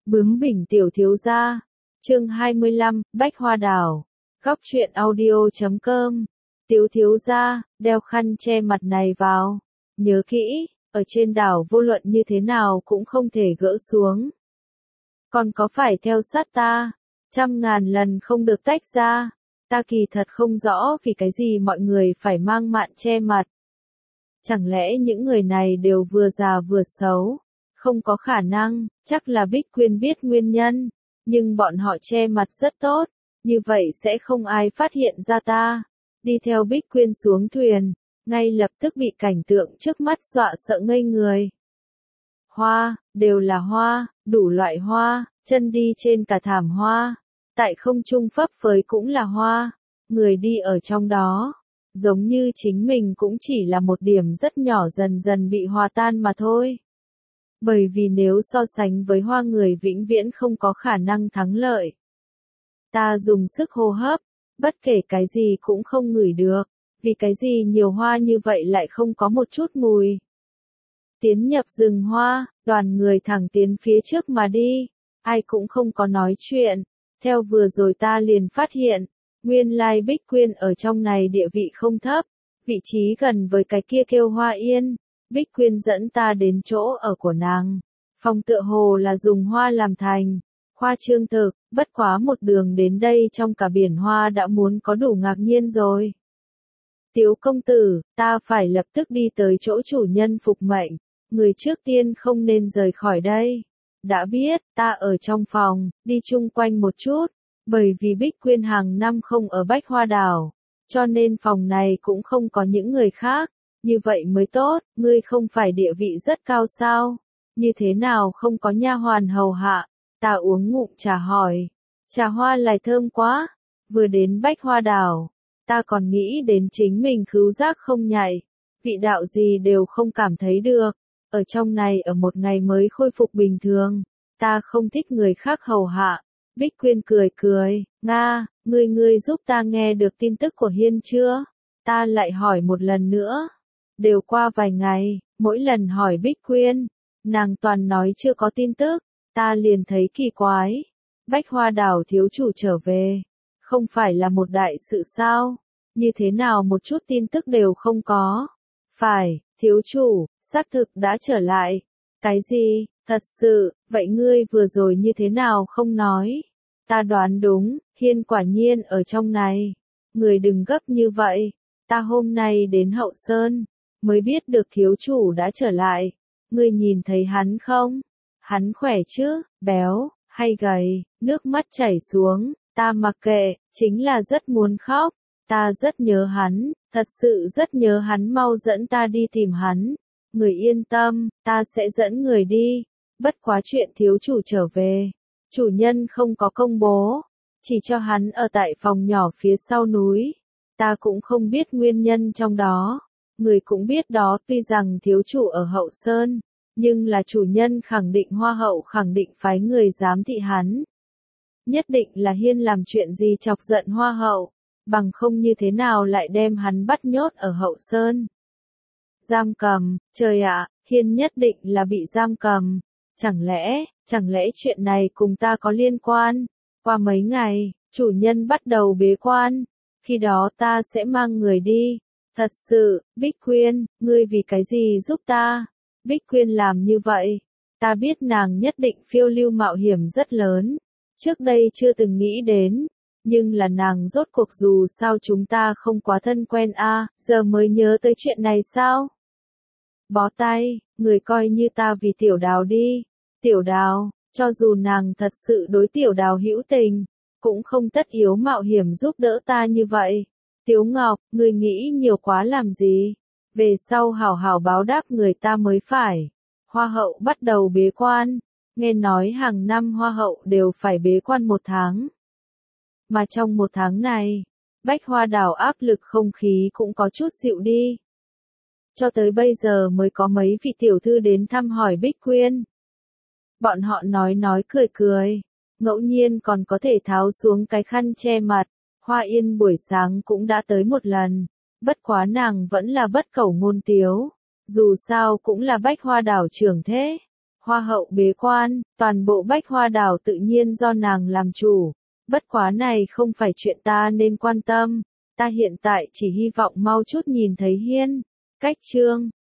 Bướng bỉnh tiểu thiếu gia. Chương 25, Bách Hoa Đảo. Góc truyện audio.com. Tiểu thiếu gia, đeo khăn che mặt này vào. Nhớ kỹ, ở trên đảo vô luận như thế nào cũng không thể gỡ xuống. Còn có phải theo sát ta, 100.000 lần không được tách ra. Ta kỳ thật không rõ vì cái gì mọi người phải mang mạn che mặt. Chẳng lẽ những người này đều vừa già vừa xấu? Không có khả năng, chắc là Bích Quyên biết nguyên nhân, nhưng bọn họ che mặt rất tốt, như vậy sẽ không ai phát hiện ra ta. Đi theo Bích Quyên xuống thuyền, ngay lập tức bị cảnh tượng trước mắt dọa sợ ngây người. Hoa, đều là hoa, đủ loại hoa, chân đi trên cả thảm hoa, tại không trung phấp phới cũng là hoa, người đi ở trong đó, giống như chính mình cũng chỉ là một điểm rất nhỏ dần dần bị hòa tan mà thôi. Bởi vì nếu so sánh với hoa người vĩnh viễn không có khả năng thắng lợi. Ta dùng sức hô hấp, bất kể cái gì cũng không ngửi được, vì cái gì nhiều hoa như vậy lại không có một chút mùi. Tiến nhập rừng hoa, đoàn người thẳng tiến phía trước mà đi, ai cũng không có nói chuyện, theo vừa rồi ta liền phát hiện, nguyên lai Bích Quyên ở trong này địa vị không thấp, vị trí gần với cái kia kêu Hoa Yên. Bích Quyên dẫn ta đến chỗ ở của nàng. Phòng tựa hồ là dùng hoa làm thành. Khoa trương thực, bất quá một đường đến đây trong cả biển hoa đã muốn có đủ ngạc nhiên rồi. Tiếu công tử, ta phải lập tức đi tới chỗ chủ nhân phục mệnh. Người trước tiên không nên rời khỏi đây. Đã biết, ta ở trong phòng, đi chung quanh một chút. Bởi vì Bích Quyên hàng năm không ở Bách Hoa Đảo. Cho nên phòng này cũng không có những người khác. Như vậy mới tốt, ngươi không phải địa vị rất cao sao? Như thế nào không có nha hoàn hầu hạ? Ta uống ngụm trà hỏi. Trà hoa lại thơm quá. Vừa đến Bách Hoa Đảo, ta còn nghĩ đến chính mình khứu giác không nhạy. Vị đạo gì đều không cảm thấy được. Ở trong này ở một ngày mới khôi phục bình thường. Ta không thích người khác hầu hạ. Bích Quyên cười cười. Nga, ngươi giúp ta nghe được tin tức của Hiên chưa? Ta lại hỏi một lần nữa. Đều qua vài ngày, mỗi lần hỏi Bích Quyên, nàng toàn nói chưa có tin tức, ta liền thấy kỳ quái. Bách Hoa Đảo thiếu chủ trở về, không phải là một đại sự sao? Như thế nào một chút tin tức đều không có? Phải, thiếu chủ, xác thực đã trở lại. Cái gì, thật sự, vậy ngươi vừa rồi như thế nào không nói? Ta đoán đúng, Hiên quả nhiên ở trong này. Người đừng gấp như vậy, ta hôm nay đến Hậu Sơn. Mới biết được thiếu chủ đã trở lại. Ngươi nhìn thấy hắn không? Hắn khỏe chứ, béo, hay gầy, nước mắt chảy xuống, ta mặc kệ, chính là rất muốn khóc. Ta rất nhớ hắn, thật sự rất nhớ hắn, mau dẫn ta đi tìm hắn. Người yên tâm, ta sẽ dẫn người đi. Bất quá chuyện thiếu chủ trở về. Chủ nhân không có công bố, chỉ cho hắn ở tại phòng nhỏ phía sau núi. Ta cũng không biết nguyên nhân trong đó. Người cũng biết đó, tuy rằng thiếu chủ ở Hậu Sơn, nhưng là chủ nhân khẳng định Hoa hậu khẳng định phái người giám thị hắn. Nhất định là Hiên làm chuyện gì chọc giận Hoa hậu, bằng không như thế nào lại đem hắn bắt nhốt ở Hậu Sơn. Giam cầm, trời ạ, Hiên nhất định là bị giam cầm. Chẳng lẽ chuyện này cùng ta có liên quan? Qua mấy ngày, chủ nhân bắt đầu bế quan, khi đó ta sẽ mang người đi. Thật sự, Bích Quyên, ngươi vì cái gì giúp ta? Bích Quyên làm như vậy, ta biết nàng nhất định phiêu lưu mạo hiểm rất lớn. Trước đây chưa từng nghĩ đến, nhưng là nàng rốt cuộc dù sao chúng ta không quá thân quen giờ mới nhớ tới chuyện này sao? Bó tay, người coi như ta vì Tiểu Đào đi. Tiểu Đào, cho dù nàng thật sự đối Tiểu Đào hữu tình, cũng không tất yếu mạo hiểm giúp đỡ ta như vậy. Tiếu Ngọc, ngươi nghĩ nhiều quá làm gì? Về sau hảo hảo báo đáp người ta mới phải. Hoa hậu bắt đầu bế quan. Nghe nói hàng năm Hoa hậu đều phải bế quan 1 tháng. Mà trong 1 tháng này, Bách Hoa Đảo áp lực không khí cũng có chút dịu đi. Cho tới bây giờ mới có mấy vị tiểu thư đến thăm hỏi Bích Quyên. Bọn họ nói cười cười, ngẫu nhiên còn có thể tháo xuống cái khăn che mặt. Hoa Yên buổi sáng cũng đã tới một lần, bất quá nàng vẫn là bất cẩu ngôn tiếu, dù sao cũng là Bách Hoa Đảo trưởng thế. Hoa hậu bế quan, toàn bộ Bách Hoa đảo tự nhiên do nàng làm chủ. Bất quá này không phải chuyện ta nên quan tâm. Ta hiện tại chỉ hy vọng mau chút nhìn thấy Hiên. Cách Trương.